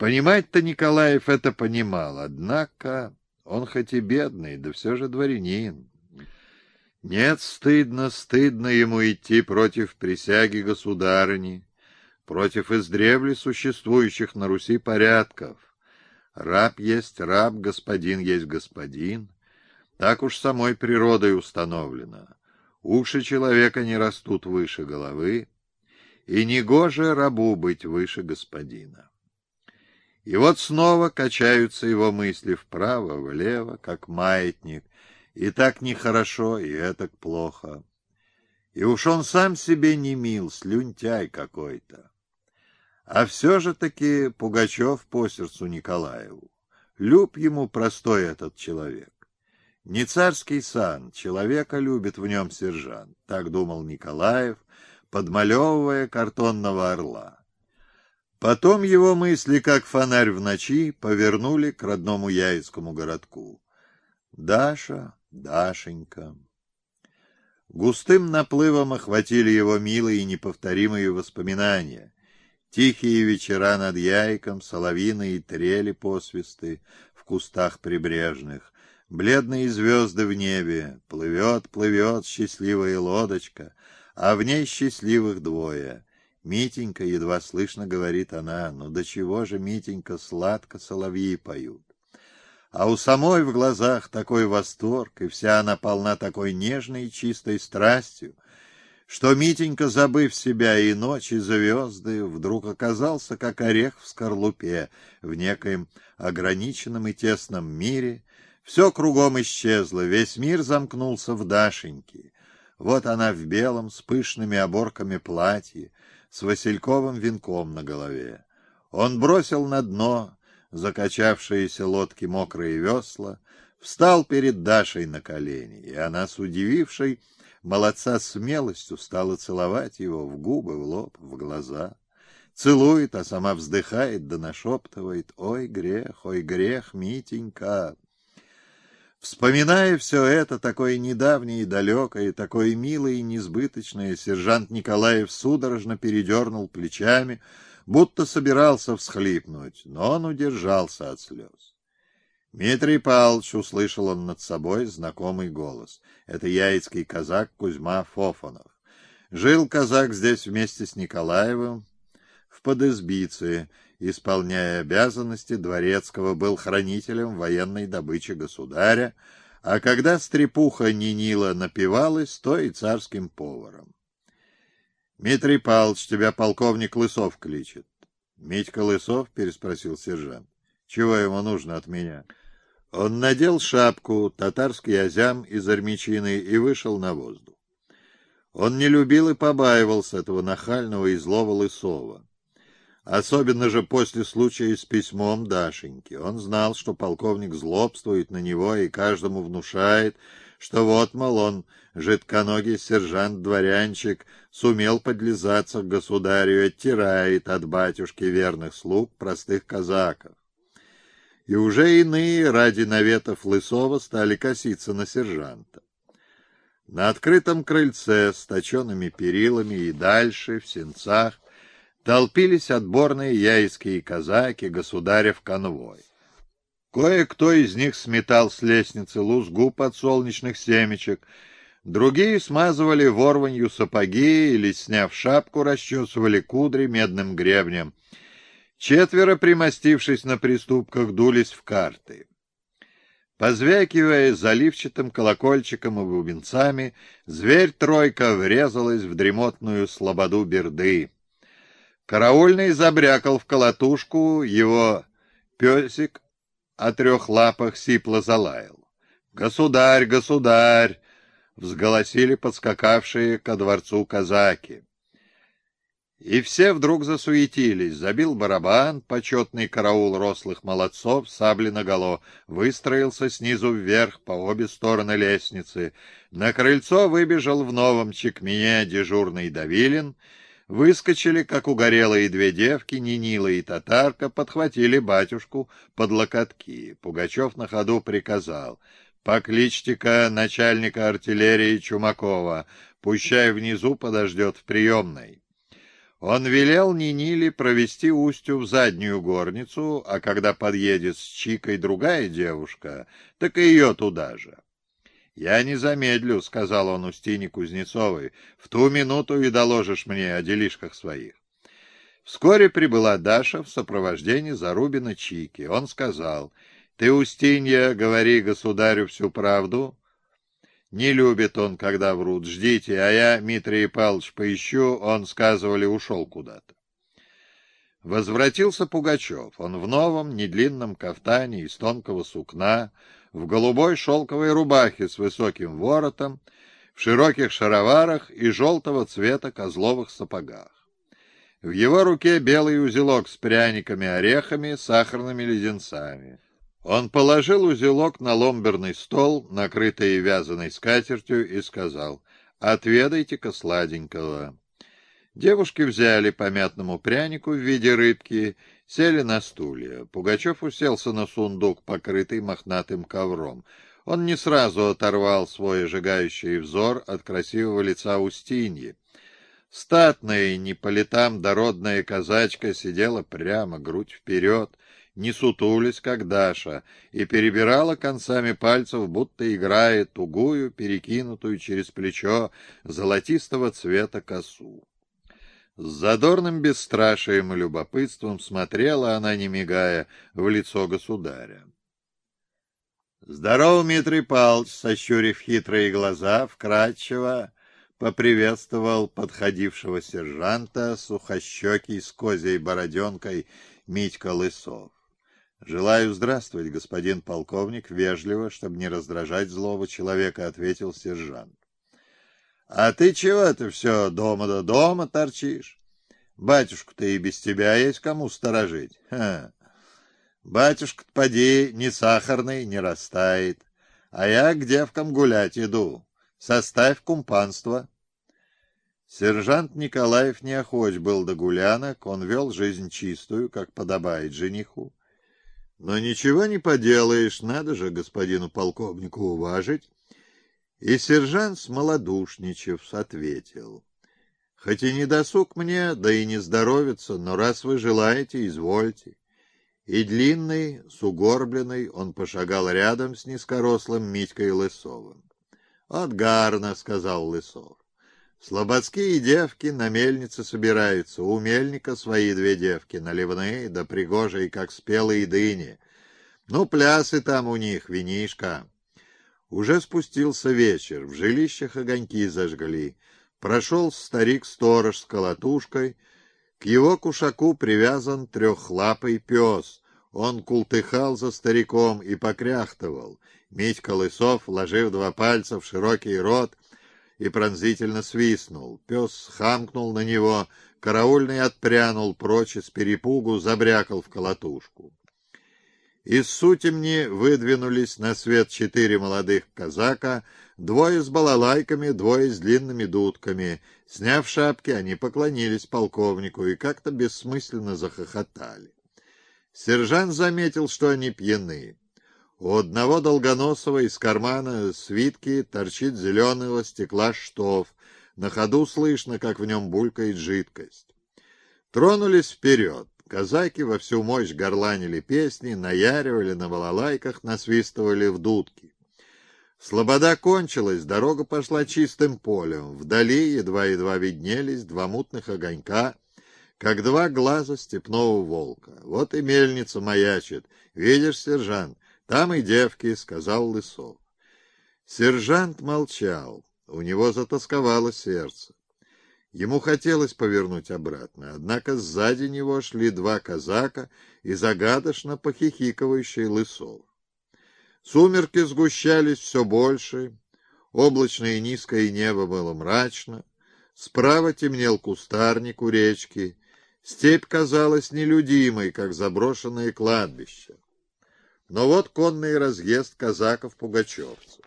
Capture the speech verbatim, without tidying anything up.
Понимать-то Николаев это понимал, однако он хоть и бедный, да все же дворянин. Нет, стыдно, стыдно ему идти против присяги государыни, против издревле существующих на Руси порядков. Раб есть раб, господин есть господин. Так уж самой природой установлено. Уши человека не растут выше головы, и негоже рабу быть выше господина. И вот снова качаются его мысли вправо-влево, как маятник, и так нехорошо, и этак плохо. И уж он сам себе не мил, слюнтяй какой-то. А все же таки Пугачев по сердцу Николаеву. Люб ему простой этот человек. Не царский сан, человека любит в нем сержант, так думал Николаев, подмалевывая картонного орла. Потом его мысли, как фонарь в ночи, повернули к родному яицкому городку. Даша, Дашенька. Густым наплывом охватили его милые и неповторимые воспоминания. Тихие вечера над Яйком, соловьиные трели посвисты в кустах прибрежных, бледные звезды в небе, плывет, плывет счастливая лодочка, а в ней счастливых двое. Митенька, едва слышно говорит она, ну до чего же, Митенька, сладко соловьи поют. А у самой в глазах такой восторг, и вся она полна такой нежной и чистой страстью, что Митенька, забыв себя и ночь, и звезды, вдруг оказался, как орех в скорлупе, в некоем ограниченном и тесном мире. Все кругом исчезло, весь мир замкнулся в Дашеньке. Вот она в белом, с пышными оборками платье, с васильковым венком на голове. Он бросил на дно закачавшиеся лодки мокрые весла, встал перед Дашей на колени, и она с удивившей молодца смелостью стала целовать его в губы, в лоб, в глаза. Целует, а сама вздыхает да нашептывает: «Ой, грех, ой, грех, Митенька!» Вспоминая все это, такое недавнее и далекое, такое милое и несбыточное, сержант Николаев судорожно передернул плечами, будто собирался всхлипнуть, но он удержался от слез. «Дмитрий Павлович», — услышал он над собой знакомый голос. Это яицкий казак Кузьма Фофанов. Жил казак здесь вместе с Николаевым в подизбице, исполняя обязанности дворецкого, был хранителем военной добычи государя, а когда стрепуха Нинила напивалась, то и царским поваром. «Дмитрий Павлович, тебя полковник Лысов кличет». «Митька Лысов?» — переспросил сержант. «Чего ему нужно от меня?» Он надел шапку, татарский азям из армячины и вышел на воздух. Он не любил и побаивался этого нахального и злого Лысова. Особенно же после случая с письмом Дашеньки. Он знал, что полковник злобствует на него и каждому внушает, что вот, мол, он, жидконогий сержант-дворянчик, сумел подлизаться к государю и оттирает от батюшки верных слуг простых казаков. И уже иные ради наветов Лысова стали коситься на сержанта. На открытом крыльце с точенными перилами и дальше, в сенцах, толпились отборные яицкие казаки, государев конвой. Кое-кто из них сметал с лестницы лузгу подсолнечных семечек, другие смазывали ворванью сапоги или, сняв шапку, расчесывали кудри медным гребнем. Четверо, примостившись на приступках, дулись в карты. Позвякивая заливчатым колокольчиком и бубенцами, зверь-тройка врезалась в дремотную слободу берды. Караульный забрякал в колотушку, его песик о трех лапах сипло залаял. «Государь, государь!» — взголосили подскакавшие ко дворцу казаки. И все вдруг засуетились. Забил барабан, почетный караул рослых молодцов, сабли наголо, выстроился снизу вверх по обе стороны лестницы. На крыльцо выбежал в новом чекмене дежурный Давилин. Выскочили, как угорелые две девки, Нинила и татарка, подхватили батюшку под локотки. Пугачев на ходу приказал: «Покличьте-ка начальника артиллерии Чумакова, пущай внизу подождет в приемной». Он велел Ниниле провести Устью в заднюю горницу, а когда подъедет с Чикой другая девушка, так и ее туда же. «Я не замедлю», — сказал он Устине Кузнецовой, — «в ту минуту и доложишь мне о делишках своих». Вскоре прибыла Даша в сопровождении Зарубина Чики. Он сказал: «Ты, Устинья, говори государю всю правду. Не любит он, когда врут. Ждите, а я Митрия Павлович поищу, он, сказывали, ушел куда-то». Возвратился Пугачев. Он в новом, недлинном кафтане из тонкого сукна, в голубой шелковой рубахе с высоким воротом, в широких шароварах и желтого цвета козловых сапогах. В его руке белый узелок с пряниками, орехами, сахарными леденцами. Он положил узелок на ломберный стол, накрытый вязаной скатертью, и сказал: «Отведайте-ка сладенького». Девушки взяли по мятному прянику в виде рыбки, сели на стулья. Пугачев уселся на сундук, покрытый мохнатым ковром. Он не сразу оторвал свой ожигающий взор от красивого лица Устиньи. Статная, не по летам дородная казачка сидела прямо, грудь вперед, не сутулись, как Даша, и перебирала концами пальцев, будто играет тугую, перекинутую через плечо золотистого цвета косу. С задорным бесстрашием и любопытством смотрела она, не мигая, в лицо государя. «Здорово, Митрий Павлович!» — сощурив хитрые глаза, вкрадчиво поприветствовал подходившего сержанта, сухощекий, с козьей бороденкой, Митька Лысов. «Желаю здравствовать, господин полковник», — вежливо, чтобы не раздражать злого человека, ответил сержант. «А ты чего-то все дома до дома торчишь? Батюшку-то и без тебя есть кому сторожить. Ха. Батюшка-то, поди, не сахарный, не растает, а я к девкам гулять иду. Составь кумпанство». Сержант Николаев неохоч был до гулянок, он вел жизнь чистую, как подобает жениху. Но ничего не поделаешь, надо же господину полковнику уважить. И сержант, смолодушничав, ответил: «Хоть и не досуг мне, да и не здоровится, но раз вы желаете, извольте». И длинный, сугорбленный, он пошагал рядом с низкорослым Митькой Лысовым. «От гарно», — сказал Лысов. «Слободские девки на мельнице собираются, у мельника свои две девки, наливные да пригожие, как спелые дыни. Ну, плясы там у них, винишка». Уже спустился вечер, в жилищах огоньки зажгли. Прошел старик-сторож с колотушкой. К его кушаку привязан трехлапый пес. Он култыхал за стариком и покряхтывал. Митька Лысов, вложив два пальца в широкий рот, и пронзительно свистнул. Пес хамкнул на него, караульный отпрянул прочь из перепугу, забрякал в колотушку. Из сутемни выдвинулись на свет четыре молодых казака, двое с балалайками, двое с длинными дудками. Сняв шапки, они поклонились полковнику и как-то бессмысленно захохотали. Сержант заметил, что они пьяны. У одного долгоносого из кармана свитки торчит зеленого стекла штоф. На ходу слышно, как в нем булькает жидкость. Тронулись вперед. Казаки во всю мощь горланили песни, наяривали на балалайках, насвистывали в дудки. Слобода кончилась, дорога пошла чистым полем. Вдали едва-едва виднелись два мутных огонька, как два глаза степного волка. Вот и мельница маячит. Видишь, сержант, там и девки, — сказал Лысов. Сержант молчал. У него затосковало сердце. Ему хотелось повернуть обратно, однако сзади него шли два казака и загадочно похихикивающий Лысов. Сумерки сгущались все больше, облачное и низкое небо было мрачно, справа темнел кустарник у речки, степь казалась нелюдимой, как заброшенное кладбище. Но вот конный разъезд казаков-пугачевцев.